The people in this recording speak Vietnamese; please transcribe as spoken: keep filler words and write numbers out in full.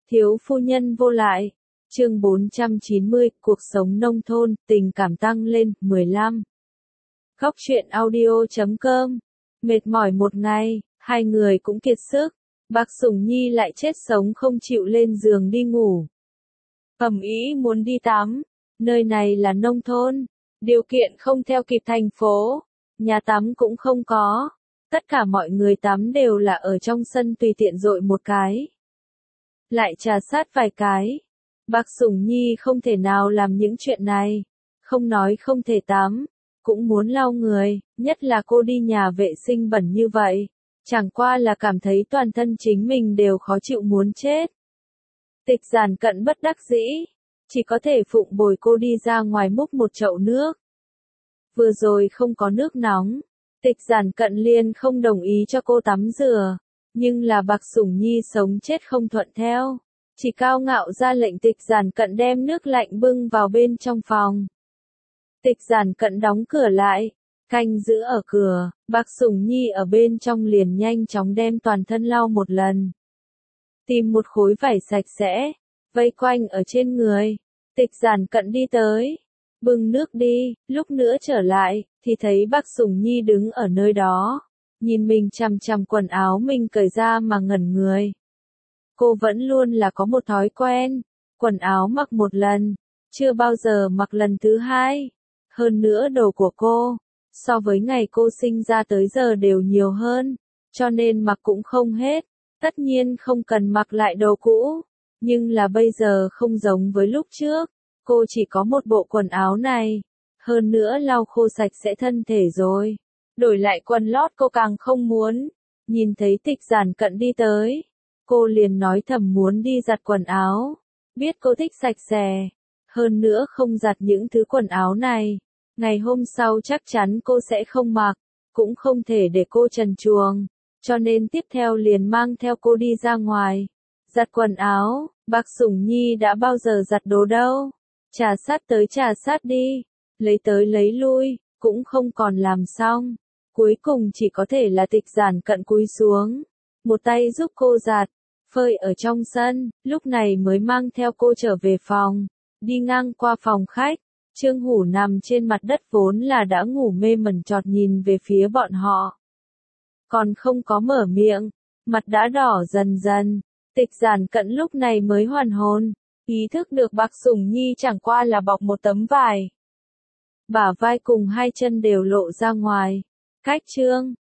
Thiếu phu nhân vô lại. Chương bốn trăm chín mươi, cuộc sống nông thôn, tình cảm tăng lên, mười lăm. Góc truyện audio chấm com. Mệt mỏi một ngày, hai người cũng kiệt sức. Bác Sủng Nhi lại chết sống không chịu lên giường đi ngủ. Ầm ĩ muốn đi tắm. Nơi này là nông thôn, điều kiện không theo kịp thành phố, nhà tắm cũng không có. Tất cả mọi người tắm đều là ở trong sân tùy tiện dội một cái. Lại trà sát vài cái. Bác Sủng Nhi không thể nào làm những chuyện này. Không nói không thể tắm, cũng muốn lau người, nhất là cô đi nhà vệ sinh bẩn như vậy. Chẳng qua là cảm thấy toàn thân chính mình đều khó chịu muốn chết. Tịch Giản Cận bất đắc dĩ, chỉ có thể phụng bồi cô đi ra ngoài múc một chậu nước. Vừa rồi không có nước nóng, Tịch Giản Cận liền không đồng ý cho cô tắm rửa, nhưng là Bạc Sủng Nhi sống chết không thuận theo, chỉ cao ngạo ra lệnh Tịch Giản Cận đem nước lạnh bưng vào bên trong phòng. Tịch Giản Cận đóng cửa lại, canh giữ ở cửa, Bạc Sủng Nhi ở bên trong liền nhanh chóng đem toàn thân lau một lần. Tìm một khối vải sạch sẽ, vây quanh ở trên người. Tịch Giản Cận đi tới, bưng nước đi, lúc nữa trở lại, thì thấy Bạc Sủng Nhi đứng ở nơi đó, nhìn mình chằm chằm quần áo mình cởi ra mà ngẩn người. Cô vẫn luôn là có một thói quen, quần áo mặc một lần, chưa bao giờ mặc lần thứ hai. Hơn nữa đồ của cô, so với ngày cô sinh ra tới giờ đều nhiều hơn, cho nên mặc cũng không hết, tất nhiên không cần mặc lại đồ cũ. Nhưng là bây giờ không giống với lúc trước, cô chỉ có một bộ quần áo này, hơn nữa lau khô sạch sẽ thân thể rồi. Đổi lại quần lót cô càng không muốn. Nhìn thấy Tịch Giản Cận đi tới, cô liền nói thầm muốn đi giặt quần áo, biết cô thích sạch sẽ, hơn nữa không giặt những thứ quần áo này, ngày hôm sau chắc chắn cô sẽ không mặc, cũng không thể để cô trần truồng, cho nên tiếp theo liền mang theo cô đi ra ngoài. Giặt quần áo, Bạc Sủng Nhi đã bao giờ giặt đồ đâu, trà sát tới trà sát đi, lấy tới lấy lui, cũng không còn làm xong, cuối cùng chỉ có thể là Tịch Giản Cận cúi xuống, một tay giúp cô giặt, phơi ở trong sân, lúc này mới mang theo cô trở về phòng, đi ngang qua phòng khách, Trương Hủ nằm trên mặt đất vốn là đã ngủ mê mẩn chọt nhìn về phía bọn họ. Còn không có mở miệng, mặt đã đỏ dần dần. Tịch Giản Cận lúc này mới hoàn hồn, ý thức được Bạc Sủng Nhi chẳng qua là bọc một tấm vải. Bả vai cùng hai chân đều lộ ra ngoài. Cách trương,